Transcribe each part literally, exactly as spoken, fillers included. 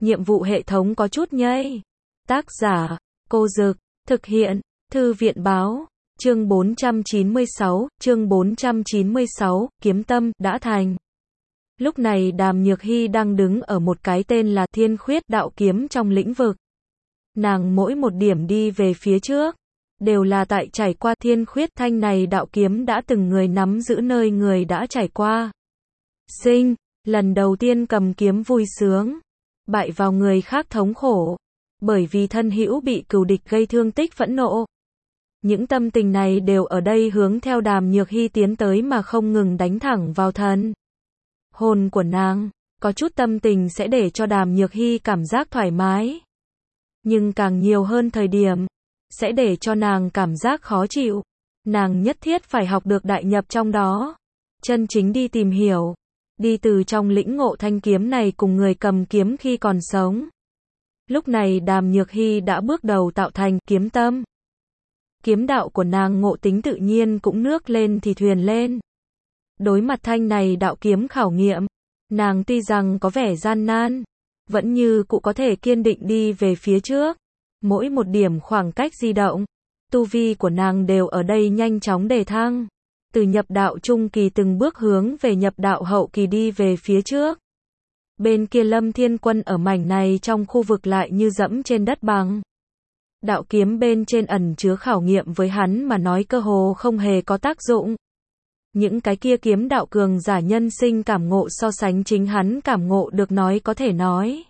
nhiệm vụ hệ thống có chút nhây. Tác giả, Cô Dực, thực hiện, Thư viện Báo, chương bốn trăm chín mươi sáu, chương bốn trăm chín mươi sáu, kiếm tâm, đã thành. Lúc này Đàm Nhược Hy đang đứng ở một cái tên là Thiên Khuyết đạo kiếm trong lĩnh vực. Nàng mỗi một điểm đi về phía trước, đều là tại trải qua Thiên Khuyết thanh này đạo kiếm đã từng người nắm giữ nơi người đã trải qua. Sinh, lần đầu tiên cầm kiếm vui sướng, bại vào người khác thống khổ, bởi vì thân hữu bị cừu địch gây thương tích phẫn nộ. Những tâm tình này đều ở đây hướng theo Đàm Nhược Hy tiến tới mà không ngừng đánh thẳng vào thân hồn của nàng. Có chút tâm tình sẽ để cho Đàm Nhược Hy cảm giác thoải mái, nhưng càng nhiều hơn thời điểm sẽ để cho nàng cảm giác khó chịu. Nàng nhất thiết phải học được đại nhập trong đó, chân chính đi tìm hiểu, đi từ trong lĩnh ngộ thanh kiếm này cùng người cầm kiếm khi còn sống. Lúc này Đàm Nhược Hy đã bước đầu tạo thành kiếm tâm. Kiếm đạo của nàng ngộ tính tự nhiên cũng nước lên thì thuyền lên. Đối mặt thanh này đạo kiếm khảo nghiệm, nàng tuy rằng có vẻ gian nan, vẫn như cụ có thể kiên định đi về phía trước. Mỗi một điểm khoảng cách di động, tu vi của nàng đều ở đây nhanh chóng đề thăng. Từ nhập đạo trung kỳ từng bước hướng về nhập đạo hậu kỳ đi về phía trước. Bên kia Lâm Thiên Quân ở mảnh này trong khu vực lại như dẫm trên đất bằng. Đạo kiếm bên trên ẩn chứa khảo nghiệm với hắn mà nói cơ hồ không hề có tác dụng. Những cái kia kiếm đạo cường giả nhân sinh cảm ngộ so sánh chính hắn cảm ngộ được nói có thể nói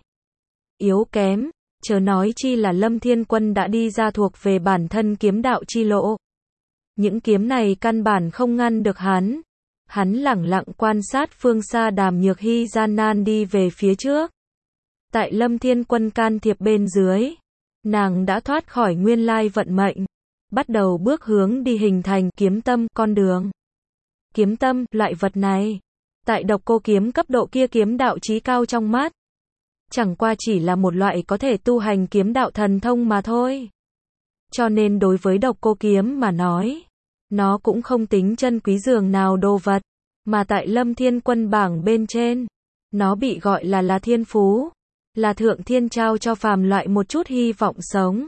yếu kém, chớ nói chi là Lâm Thiên Quân đã đi ra thuộc về bản thân kiếm đạo chi lộ. Những kiếm này căn bản không ngăn được hắn. Hắn lẳng lặng quan sát phương xa Đàm Nhược Hy gian nan đi về phía trước. Tại Lâm Thiên Quân can thiệp bên dưới, nàng đã thoát khỏi nguyên lai vận mệnh, bắt đầu bước hướng đi hình thành kiếm tâm con đường. Kiếm tâm, loại vật này, tại Độc Cô kiếm cấp độ kia kiếm đạo chí cao trong mắt, chẳng qua chỉ là một loại có thể tu hành kiếm đạo thần thông mà thôi. Cho nên đối với Độc Cô kiếm mà nói, nó cũng không tính chân quý dường nào đồ vật, mà tại Lâm Thiên Quân bảng bên trên, nó bị gọi là là thiên phú, là thượng thiên trao cho phàm loại một chút hy vọng sống.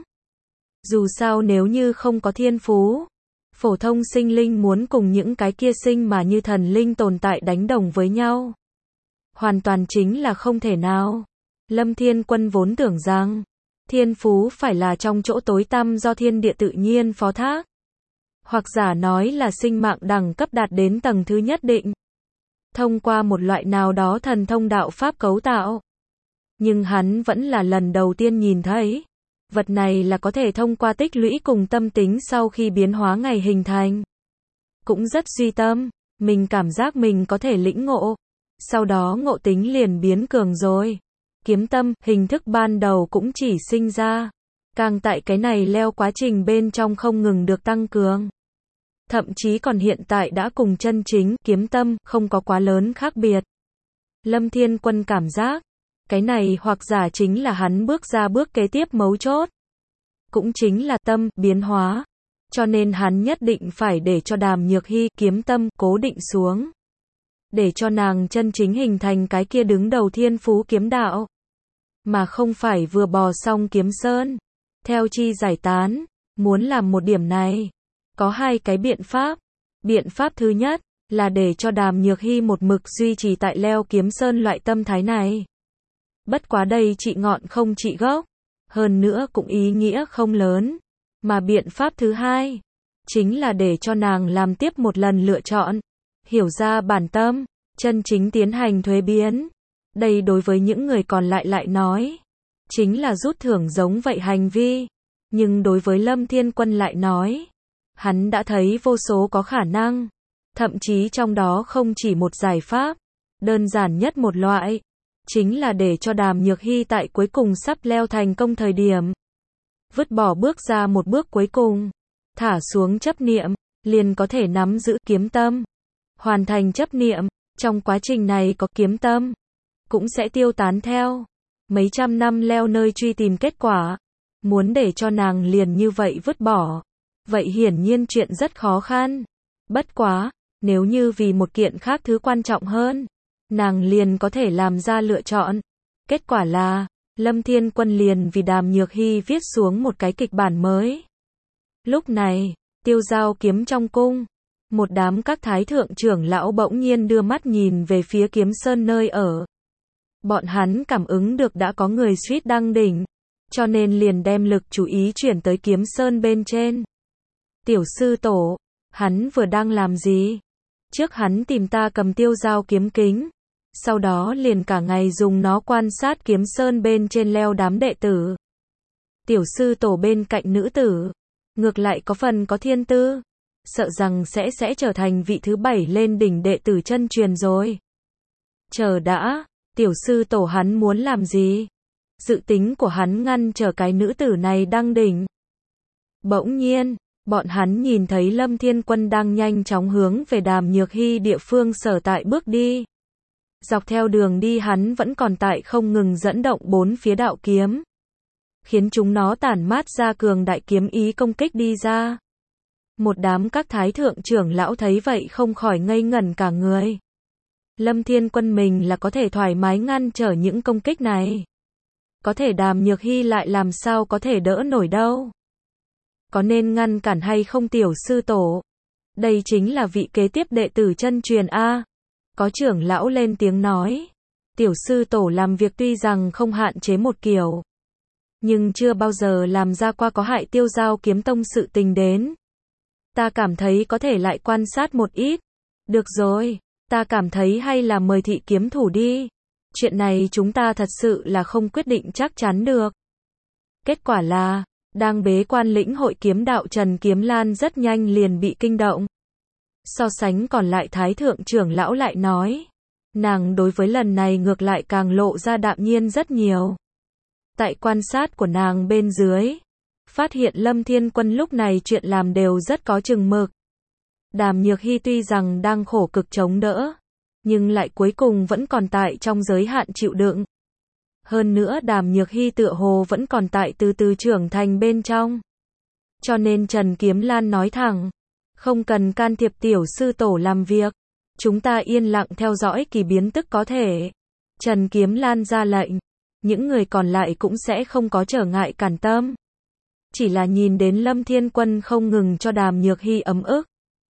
Dù sao nếu như không có thiên phú, phổ thông sinh linh muốn cùng những cái kia sinh mà như thần linh tồn tại đánh đồng với nhau, hoàn toàn chính là không thể nào. Lâm Thiên Quân vốn tưởng rằng, thiên phú phải là trong chỗ tối tăm do thiên địa tự nhiên phó thác. Hoặc giả nói là sinh mạng đẳng cấp đạt đến tầng thứ nhất định, thông qua một loại nào đó thần thông đạo pháp cấu tạo. Nhưng hắn vẫn là lần đầu tiên nhìn thấy, vật này là có thể thông qua tích lũy cùng tâm tính sau khi biến hóa ngày hình thành. Cũng rất duy tâm, mình cảm giác mình có thể lĩnh ngộ, sau đó ngộ tính liền biến cường rồi. Kiếm tâm, hình thức ban đầu cũng chỉ sinh ra, càng tại cái này leo quá trình bên trong không ngừng được tăng cường. Thậm chí còn hiện tại đã cùng chân chính kiếm tâm không có quá lớn khác biệt. Lâm Thiên Quân cảm giác, cái này hoặc giả chính là hắn bước ra bước kế tiếp mấu chốt. Cũng chính là tâm, biến hóa. Cho nên hắn nhất định phải để cho Đàm Nhược Hy kiếm tâm cố định xuống. Để cho nàng chân chính hình thành cái kia đứng đầu thiên phú kiếm đạo. Mà không phải vừa bò xong kiếm sơn, theo chi giải tán. Muốn làm một điểm này, có hai cái biện pháp. Biện pháp thứ nhất, là để cho Đàm Nhược Hy một mực duy trì tại leo kiếm sơn loại tâm thái này. Bất quá đây trị ngọn không trị gốc, hơn nữa cũng ý nghĩa không lớn. Mà biện pháp thứ hai, chính là để cho nàng làm tiếp một lần lựa chọn, hiểu ra bản tâm, chân chính tiến hành thuế biến. Đây đối với những người còn lại lại nói, chính là rút thưởng giống vậy hành vi. Nhưng đối với Lâm Thiên Quân lại nói, hắn đã thấy vô số có khả năng, thậm chí trong đó không chỉ một giải pháp. Đơn giản nhất một loại, chính là để cho Đàm Nhược Hy tại cuối cùng sắp leo thành công thời điểm, vứt bỏ bước ra một bước cuối cùng, thả xuống chấp niệm, liền có thể nắm giữ kiếm tâm. Hoàn thành chấp niệm, trong quá trình này có kiếm tâm, cũng sẽ tiêu tán theo. Mấy trăm năm leo nơi truy tìm kết quả, muốn để cho nàng liền như vậy vứt bỏ, vậy hiển nhiên chuyện rất khó khăn. Bất quá, nếu như vì một kiện khác thứ quan trọng hơn, nàng liền có thể làm ra lựa chọn. Kết quả là, Lâm Thiên Quân liền vì Đàm Nhược Hy viết xuống một cái kịch bản mới. Lúc này, Tiêu Giao Kiếm trong cung, một đám các thái thượng trưởng lão bỗng nhiên đưa mắt nhìn về phía Kiếm Sơn nơi ở. Bọn hắn cảm ứng được đã có người suýt đăng đỉnh, cho nên liền đem lực chú ý chuyển tới Kiếm Sơn bên trên. Tiểu sư tổ, hắn vừa đang làm gì? Trước hắn tìm ta cầm Tiêu Giao kiếm kính, sau đó liền cả ngày dùng nó quan sát Kiếm Sơn bên trên leo đám đệ tử. Tiểu sư tổ bên cạnh nữ tử, ngược lại có phần có thiên tư, sợ rằng sẽ sẽ trở thành vị thứ bảy lên đỉnh đệ tử chân truyền rồi. Chờ đã, tiểu sư tổ hắn muốn làm gì? Dự tính của hắn ngăn trở cái nữ tử này đăng đỉnh. Bỗng nhiên, bọn hắn nhìn thấy Lâm Thiên Quân đang nhanh chóng hướng về Đàm Nhược Hy địa phương sở tại bước đi. Dọc theo đường đi hắn vẫn còn tại không ngừng dẫn động bốn phía đạo kiếm, khiến chúng nó tản mát ra cường đại kiếm ý công kích đi ra. Một đám các thái thượng trưởng lão thấy vậy không khỏi ngây ngẩn cả người. Lâm Thiên Quân mình là có thể thoải mái ngăn trở những công kích này. Có thể Đàm Nhược Hy lại làm sao có thể đỡ nổi đâu. Có nên ngăn cản hay không tiểu sư tổ? Đây chính là vị kế tiếp đệ tử chân truyền A. Có trưởng lão lên tiếng nói. Tiểu sư tổ làm việc tuy rằng không hạn chế một kiểu, nhưng chưa bao giờ làm ra qua có hại Tiêu Giao Kiếm Tông sự tình đến. Ta cảm thấy có thể lại quan sát một ít. Được rồi, ta cảm thấy hay là mời thị kiếm thủ đi. Chuyện này chúng ta thật sự là không quyết định chắc chắn được. Kết quả là, đang bế quan lĩnh hội kiếm đạo Trần Kiếm Lan rất nhanh liền bị kinh động. So sánh còn lại thái thượng trưởng lão lại nói, nàng đối với lần này ngược lại càng lộ ra đạm nhiên rất nhiều. Tại quan sát của nàng bên dưới, phát hiện Lâm Thiên Quân lúc này chuyện làm đều rất có chừng mực. Đàm Nhược Hy tuy rằng đang khổ cực chống đỡ, nhưng lại cuối cùng vẫn còn tại trong giới hạn chịu đựng. Hơn nữa Đàm Nhược Hy tựa hồ vẫn còn tại từ từ trưởng thành bên trong. Cho nên Trần Kiếm Lan nói thẳng, không cần can thiệp tiểu sư tổ làm việc, chúng ta yên lặng theo dõi kỳ biến tức có thể. Trần Kiếm Lan ra lệnh, những người còn lại cũng sẽ không có trở ngại cản tâm. Chỉ là nhìn đến Lâm Thiên Quân không ngừng cho Đàm Nhược Hy ấm ức,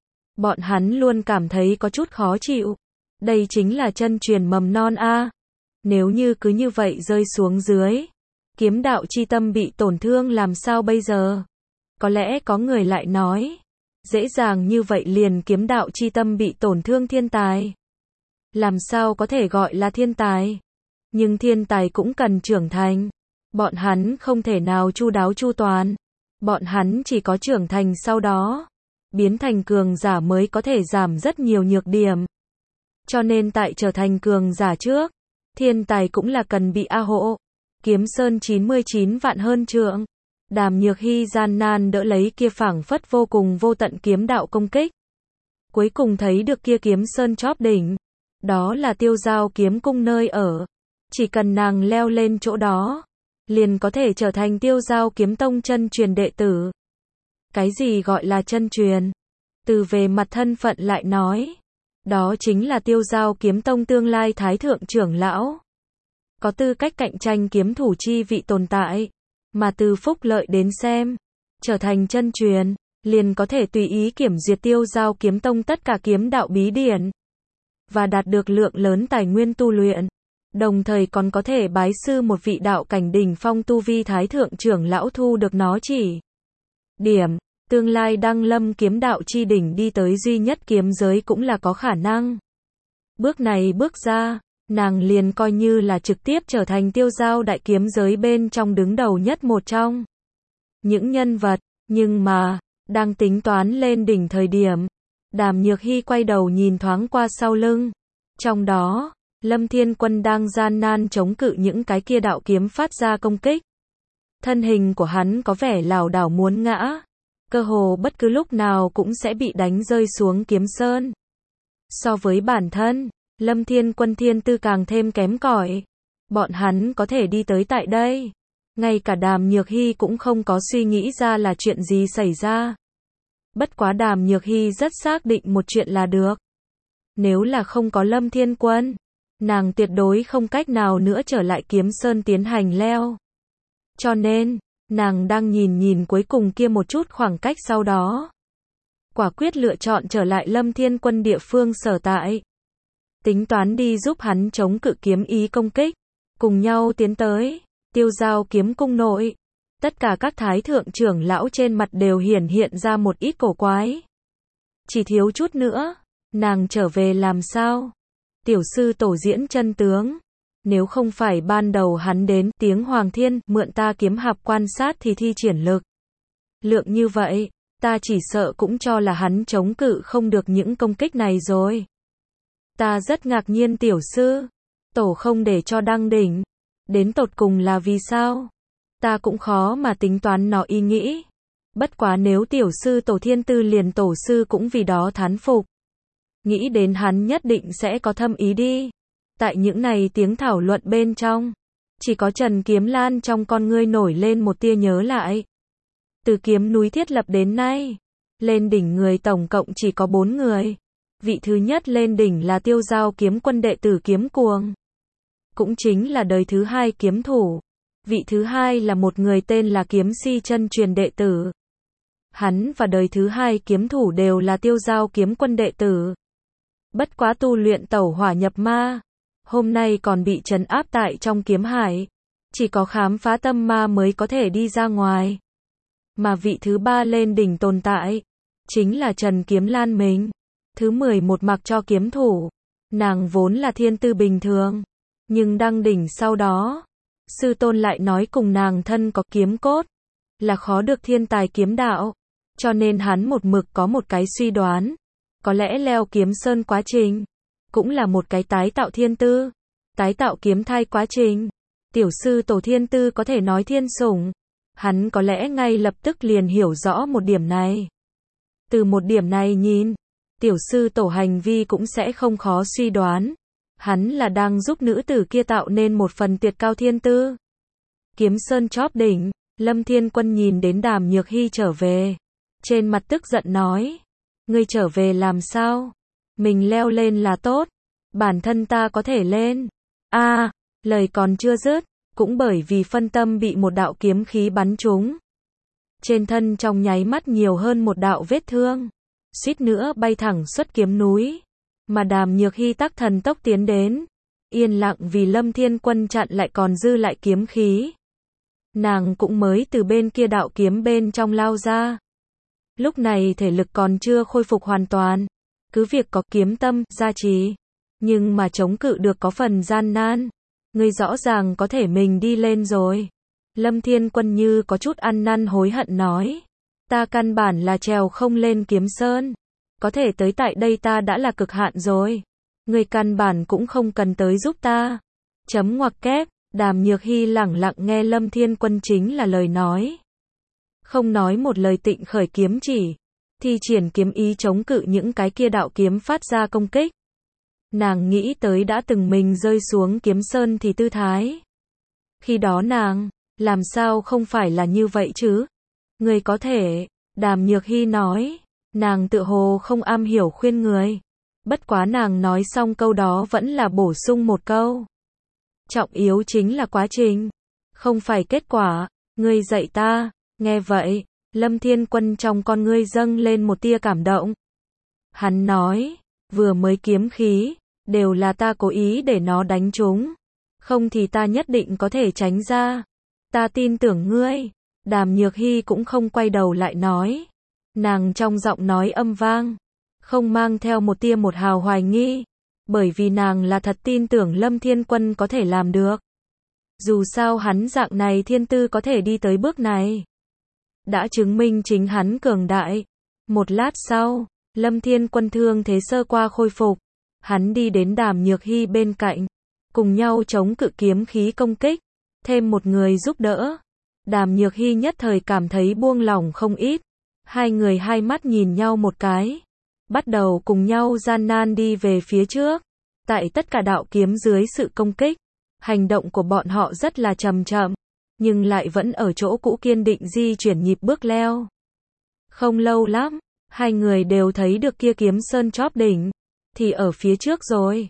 bọn hắn luôn cảm thấy có chút khó chịu. Đây chính là chân truyền mầm non A. Nếu như cứ như vậy rơi xuống dưới, kiếm đạo chi tâm bị tổn thương làm sao bây giờ? Có lẽ có người lại nói, dễ dàng như vậy liền kiếm đạo chi tâm bị tổn thương thiên tài. Làm sao có thể gọi là thiên tài? Nhưng thiên tài cũng cần trưởng thành. Bọn hắn không thể nào chu đáo chu toàn. Bọn hắn chỉ có trưởng thành sau đó, biến thành cường giả mới có thể giảm rất nhiều nhược điểm. Cho nên tại trở thành cường giả trước, thiên tài cũng là cần bị a hộ. Kiếm Sơn chín mươi chín vạn hơn trượng. Đàm Nhược Hy gian nan đỡ lấy kia phảng phất vô cùng vô tận kiếm đạo công kích. Cuối cùng thấy được kia Kiếm Sơn chóp đỉnh. Đó là Tiêu Giao kiếm cung nơi ở. Chỉ cần nàng leo lên chỗ đó, liền có thể trở thành Tiêu Giao kiếm tông chân truyền đệ tử. Cái gì gọi là chân truyền? Từ về mặt thân phận lại nói, đó chính là Tiêu Giao kiếm tông tương lai thái thượng trưởng lão. Có tư cách cạnh tranh kiếm thủ chi vị tồn tại. Mà từ phúc lợi đến xem, trở thành chân truyền, liền có thể tùy ý kiểm duyệt Tiêu Giao kiếm tông tất cả kiếm đạo bí điển, và đạt được lượng lớn tài nguyên tu luyện. Đồng thời còn có thể bái sư một vị đạo cảnh đỉnh phong tu vi thái thượng trưởng lão thu được nó chỉ điểm. Tương lai đăng lâm kiếm đạo chi đỉnh đi tới duy nhất kiếm giới cũng là có khả năng. Bước này bước ra, nàng liền coi như là trực tiếp trở thành Tiêu Giao đại kiếm giới bên trong đứng đầu nhất một trong những nhân vật. Nhưng mà, đang tính toán lên đỉnh thời điểm, Đàm Nhược Hy quay đầu nhìn thoáng qua sau lưng. Trong đó, Lâm Thiên Quân đang gian nan chống cự những cái kia đạo kiếm phát ra công kích. Thân hình của hắn có vẻ lảo đảo muốn ngã, cơ hồ bất cứ lúc nào cũng sẽ bị đánh rơi xuống kiếm sơn. So với bản thân, Lâm Thiên Quân thiên tư càng thêm kém cỏi. Bọn hắn có thể đi tới tại đây, ngay cả Đàm Nhược Hy cũng không có suy nghĩ ra là chuyện gì xảy ra. Bất quá Đàm Nhược Hy rất xác định một chuyện là được. Nếu là không có Lâm Thiên Quân, nàng tuyệt đối không cách nào nữa trở lại Kiếm Sơn tiến hành leo. Cho nên, nàng đang nhìn nhìn cuối cùng kia một chút khoảng cách sau đó. Quả quyết lựa chọn trở lại Lâm Thiên Quân địa phương sở tại. Tính toán đi giúp hắn chống cự kiếm ý công kích. Cùng nhau tiến tới, Tiêu Giao kiếm cung nội. Tất cả các thái thượng trưởng lão trên mặt đều hiển hiện ra một ít cổ quái. Chỉ thiếu chút nữa, nàng trở về làm sao? Tiểu sư tổ diễn chân tướng. Nếu không phải ban đầu hắn đến tiếng Hoàng Thiên mượn ta kiếm hạp quan sát thì thi triển lực. Lượng như vậy, ta chỉ sợ cũng cho là hắn chống cự không được những công kích này rồi. Ta rất ngạc nhiên tiểu sư. Tổ không để cho đăng đỉnh. Đến tột cùng là vì sao? Ta cũng khó mà tính toán nó ý nghĩ. Bất quá nếu tiểu sư tổ thiên tư liền tổ sư cũng vì đó thán phục. Nghĩ đến hắn nhất định sẽ có thâm ý đi. Tại những này tiếng thảo luận bên trong, chỉ có Trần Kiếm Lan trong con ngươi nổi lên một tia nhớ lại. Từ kiếm núi thiết lập đến nay, lên đỉnh người tổng cộng chỉ có bốn người. Vị thứ nhất lên đỉnh là Tiêu Giao kiếm quân đệ tử Kiếm Cuồng. Cũng chính là đời thứ hai kiếm thủ. Vị thứ hai là một người tên là Kiếm Si chân truyền đệ tử. Hắn và đời thứ hai kiếm thủ đều là Tiêu Giao kiếm quân đệ tử. Bất quá tu luyện tẩu hỏa nhập ma. Hôm nay còn bị trấn áp tại trong kiếm hải. Chỉ có khám phá tâm ma mới có thể đi ra ngoài. Mà vị thứ ba lên đỉnh tồn tại, chính là Trần Kiếm Lan mình. Thứ mười một mặc cho kiếm thủ. Nàng vốn là thiên tư bình thường. Nhưng đăng đỉnh sau đó, sư tôn lại nói cùng nàng thân có kiếm cốt. Là khó được thiên tài kiếm đạo. Cho nên hắn một mực có một cái suy đoán. Có lẽ leo Kiếm Sơn quá trình cũng là một cái tái tạo thiên tư. Tái tạo kiếm thai quá trình. Tiểu sư tổ thiên tư có thể nói thiên sủng. Hắn có lẽ ngay lập tức liền hiểu rõ một điểm này. Từ một điểm này nhìn, tiểu sư tổ hành vi cũng sẽ không khó suy đoán. Hắn là đang giúp nữ tử kia tạo nên một phần tuyệt cao thiên tư. Kiếm Sơn chóp đỉnh, Lâm Thiên Quân nhìn đến Đàm Nhược Hy trở về. Trên mặt tức giận nói. Ngươi trở về làm sao? Mình leo lên là tốt. Bản thân ta có thể lên. A, à, lời còn chưa dứt, cũng bởi vì phân tâm bị một đạo kiếm khí bắn trúng. Trên thân trong nháy mắt nhiều hơn một đạo vết thương. Suýt nữa bay thẳng xuất kiếm núi. Mà Đàm Nhược Hy tắc thần tốc tiến đến. Yên lặng vì Lâm Thiên Quân chặn lại còn dư lại kiếm khí. Nàng cũng mới từ bên kia đạo kiếm bên trong lao ra. Lúc này thể lực còn chưa khôi phục hoàn toàn. Cứ việc có kiếm tâm, gia trì. Nhưng mà chống cự được có phần gian nan. Ngươi rõ ràng có thể mình đi lên rồi. Lâm Thiên Quân như có chút ăn năn hối hận nói. Ta căn bản là trèo không lên Kiếm Sơn. Có thể tới tại đây ta đã là cực hạn rồi. Ngươi căn bản cũng không cần tới giúp ta. Chấm ngoặc kép, Đàm Nhược Hy lẳng lặng nghe Lâm Thiên Quân chính là lời nói. Không nói một lời tịnh khởi kiếm chỉ. Thi triển kiếm ý chống cự những cái kia đạo kiếm phát ra công kích. Nàng nghĩ tới đã từng mình rơi xuống Kiếm Sơn thì tư thái. Khi đó nàng, làm sao không phải là như vậy chứ? Người có thể, Đàm Nhược Hy nói, nàng tự hồ không am hiểu khuyên người. Bất quá nàng nói xong câu đó vẫn là bổ sung một câu. Trọng yếu chính là quá trình, không phải kết quả, ngươi dạy ta. Nghe vậy, Lâm Thiên Quân trong con ngươi dâng lên một tia cảm động. Hắn nói, vừa mới kiếm khí, đều là ta cố ý để nó đánh trúng. Không thì ta nhất định có thể tránh ra. Ta tin tưởng ngươi. Đàm Nhược Hy cũng không quay đầu lại nói. Nàng trong giọng nói âm vang, không mang theo một tia một hào hoài nghi. Bởi vì nàng là thật tin tưởng Lâm Thiên Quân có thể làm được. Dù sao hắn dạng này thiên tư có thể đi tới bước này. Đã chứng minh chính hắn cường đại. Một lát sau, Lâm Thiên Quân thương thế sơ qua khôi phục. Hắn đi đến Đàm Nhược Hy bên cạnh. Cùng nhau chống cự kiếm khí công kích. Thêm một người giúp đỡ. Đàm Nhược Hy nhất thời cảm thấy buông lỏng không ít. Hai người hai mắt nhìn nhau một cái. Bắt đầu cùng nhau gian nan đi về phía trước. Tại tất cả đạo kiếm dưới sự công kích. Hành động của bọn họ rất là chậm chậm. Nhưng lại vẫn ở chỗ cũ kiên định di chuyển nhịp bước leo. Không lâu lắm, hai người đều thấy được kia Kiếm Sơn chóp đỉnh. Thì ở phía trước rồi.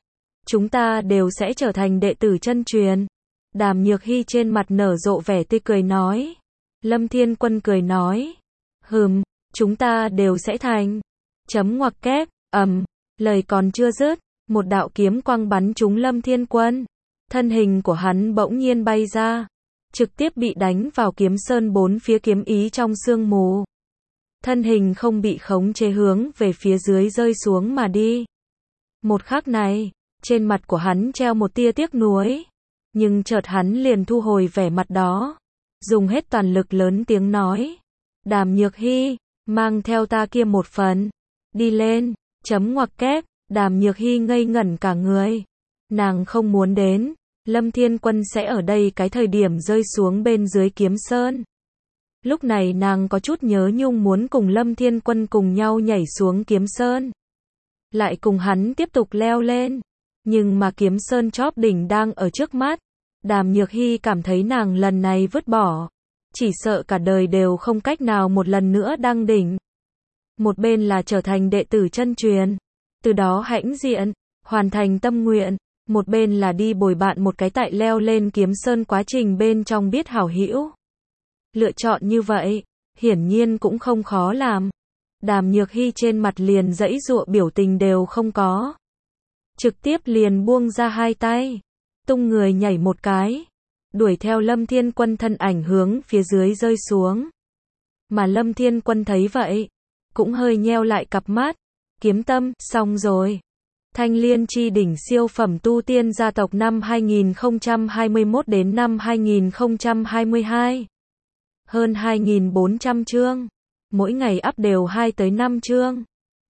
chúng ta đều sẽ trở thành đệ tử chân truyền. Đàm Nhược Hy trên mặt nở rộ vẻ tươi cười nói. Lâm Thiên Quân cười nói. Hừm, chúng ta đều sẽ thành. Chấm ngoặc kép, ầm, lời còn chưa dứt, một đạo kiếm quang bắn trúng Lâm Thiên Quân. Thân hình của hắn bỗng nhiên bay ra, trực tiếp bị đánh vào kiếm sơn bốn phía kiếm ý trong sương mù. Thân hình không bị khống chế hướng về phía dưới rơi xuống mà đi. Một khắc này, trên mặt của hắn treo một tia tiếc nuối, nhưng chợt hắn liền thu hồi vẻ mặt đó, dùng hết toàn lực lớn tiếng nói. Đàm Nhược Hy, mang theo ta kia một phần, đi lên, chấm ngoặc kép, Đàm Nhược Hy ngây ngẩn cả người. Nàng không muốn đến, Lâm Thiên Quân sẽ ở đây cái thời điểm rơi xuống bên dưới kiếm sơn. Lúc này nàng có chút nhớ nhung muốn cùng Lâm Thiên Quân cùng nhau nhảy xuống kiếm sơn, lại cùng hắn tiếp tục leo lên. Nhưng mà kiếm sơn chóp đỉnh đang ở trước mắt. Đàm Nhược Hy cảm thấy nàng lần này vứt bỏ, chỉ sợ cả đời đều không cách nào một lần nữa đăng đỉnh. Một bên là trở thành đệ tử chân truyền, từ đó hãnh diện, hoàn thành tâm nguyện. Một bên là đi bồi bạn một cái tại leo lên kiếm sơn quá trình bên trong biết hảo hữu. Lựa chọn như vậy, hiển nhiên cũng không khó làm. Đàm Nhược Hy trên mặt liền giãy giụa biểu tình đều không có. Trực tiếp liền buông ra hai tay, tung người nhảy một cái, đuổi theo Lâm Thiên Quân thân ảnh hướng phía dưới rơi xuống. Mà Lâm Thiên Quân thấy vậy, cũng hơi nheo lại cặp mắt. Kiếm tâm, xong rồi. Thanh Liên Chi đỉnh siêu phẩm tu tiên gia tộc năm hai nghìn không trăm hai mươi mốt đến năm hai nghìn không trăm hai mươi hai. Hơn hai nghìn bốn trăm chương. Mỗi ngày up đều hai tới năm chương.